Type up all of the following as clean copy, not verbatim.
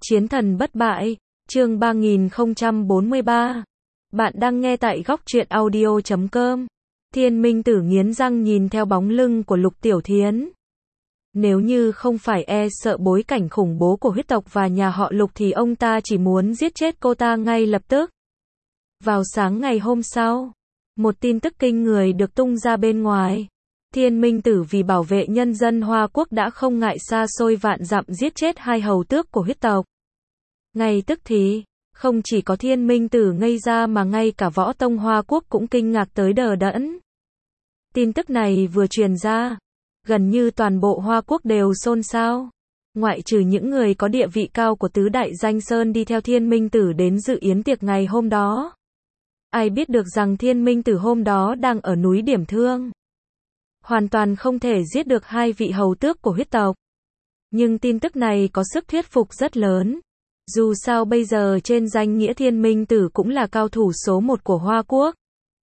Chiến thần bất bại, chương 3043. Bạn đang nghe tại góc truyện audio.com. Thiên Minh Tử nghiến răng nhìn theo bóng lưng của Lục Tiểu Thiến. Nếu như không phải sợ bối cảnh khủng bố của huyết tộc và nhà họ Lục thì ông ta chỉ muốn giết chết cô ta ngay lập tức. Vào sáng ngày hôm sau, một tin tức kinh người được tung ra bên ngoài. Thiên Minh Tử vì bảo vệ nhân dân Hoa Quốc đã không ngại xa xôi vạn dặm giết chết 2 hầu tước của huyết tộc. Ngay tức thì, không chỉ có Thiên Minh Tử ngây ra mà ngay cả võ tông Hoa Quốc cũng kinh ngạc tới đờ đẫn. Tin tức này vừa truyền ra, gần như toàn bộ Hoa Quốc đều xôn xao. Ngoại trừ những người có địa vị cao của tứ đại danh sơn đi theo Thiên Minh Tử đến dự yến tiệc ngày hôm đó. Ai biết được rằng Thiên Minh Tử hôm đó đang ở núi Điểm Thương. Hoàn toàn không thể giết được 2 vị hầu tước của huyết tộc. Nhưng tin tức này có sức thuyết phục rất lớn. Dù sao bây giờ trên danh nghĩa Thiên Minh Tử cũng là cao thủ số 1 của Hoa Quốc.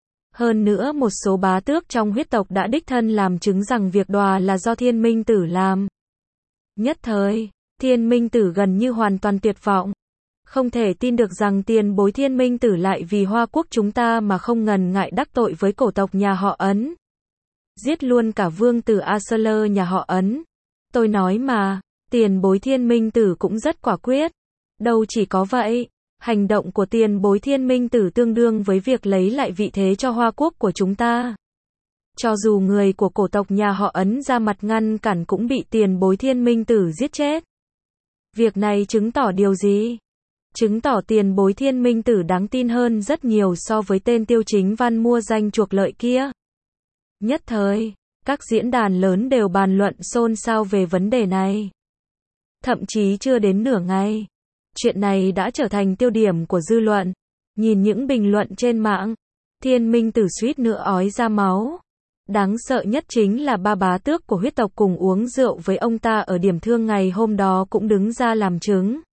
Hơn nữa một số bá tước trong huyết tộc đã đích thân làm chứng rằng việc đòa là do Thiên Minh Tử làm. Nhất thời, Thiên Minh Tử gần như hoàn toàn tuyệt vọng. Không thể tin được rằng tiền bối Thiên Minh Tử lại vì Hoa Quốc chúng ta mà không ngần ngại đắc tội với cổ tộc nhà họ Ấn. Giết luôn cả vương tử Arsler nhà họ Ấn. Tôi nói mà, tiền bối Thiên Minh Tử cũng rất quả quyết. Đâu chỉ có vậy, hành động của tiền bối Thiên Minh Tử tương đương với việc lấy lại vị thế cho Hoa Quốc của chúng ta. Cho dù người của cổ tộc nhà họ Ấn ra mặt ngăn cản cũng bị tiền bối Thiên Minh Tử giết chết. Việc này chứng tỏ điều gì? Chứng tỏ tiền bối Thiên Minh Tử đáng tin hơn rất nhiều so với tên Tiêu Chính Văn mua danh chuộc lợi kia. Nhất thời, các diễn đàn lớn đều bàn luận xôn xao về vấn đề này. Thậm chí chưa đến nửa ngày, chuyện này đã trở thành tiêu điểm của dư luận. Nhìn những bình luận trên mạng, Thiên Minh Tử suýt nữa ói ra máu. Đáng sợ nhất chính là 3 bá tước của huyết tộc cùng uống rượu với ông ta ở Điểm Thương ngày hôm đó cũng đứng ra làm chứng.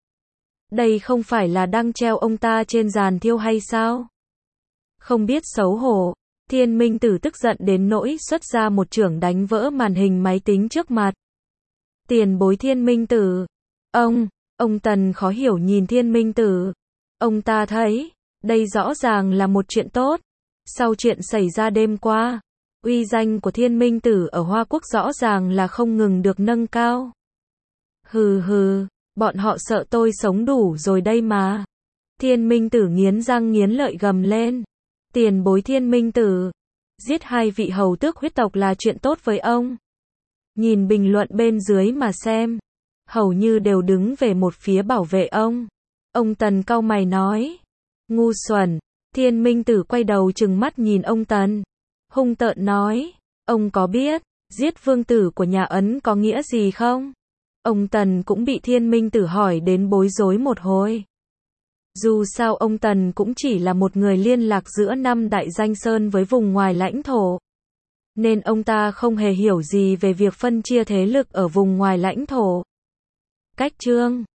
Đây không phải là đang treo ông ta trên giàn thiêu hay sao? Không biết xấu hổ, Thiên Minh Tử tức giận đến nỗi xuất ra một chưởng đánh vỡ màn hình máy tính trước mặt. Tiền bối Thiên Minh Tử. Ông Tần khó hiểu nhìn Thiên Minh Tử. Ông ta thấy, đây rõ ràng là một chuyện tốt. Sau chuyện xảy ra đêm qua, uy danh của Thiên Minh Tử ở Hoa Quốc rõ ràng là không ngừng được nâng cao. Hừ, bọn họ sợ tôi sống đủ rồi đây mà. Thiên Minh Tử nghiến răng nghiến lợi gầm lên. Tiền bối Thiên Minh Tử, giết 2 vị hầu tước huyết tộc là chuyện tốt với ông. Nhìn bình luận bên dưới mà xem, hầu như đều đứng về một phía bảo vệ ông. Ông Tần cau mày nói, ngu xuẩn. Thiên Minh Tử quay đầu trừng mắt nhìn ông Tần, hung tợn nói, ông có biết, giết vương tử của nhà Ấn có nghĩa gì không? Ông Tần cũng bị Thiên Minh Tử hỏi đến bối rối một hồi. Dù sao ông Tần cũng chỉ là một người liên lạc giữa 5 đại danh sơn với vùng ngoài lãnh thổ. Nên ông ta không hề hiểu gì về việc phân chia thế lực ở vùng ngoài lãnh thổ. Cách chương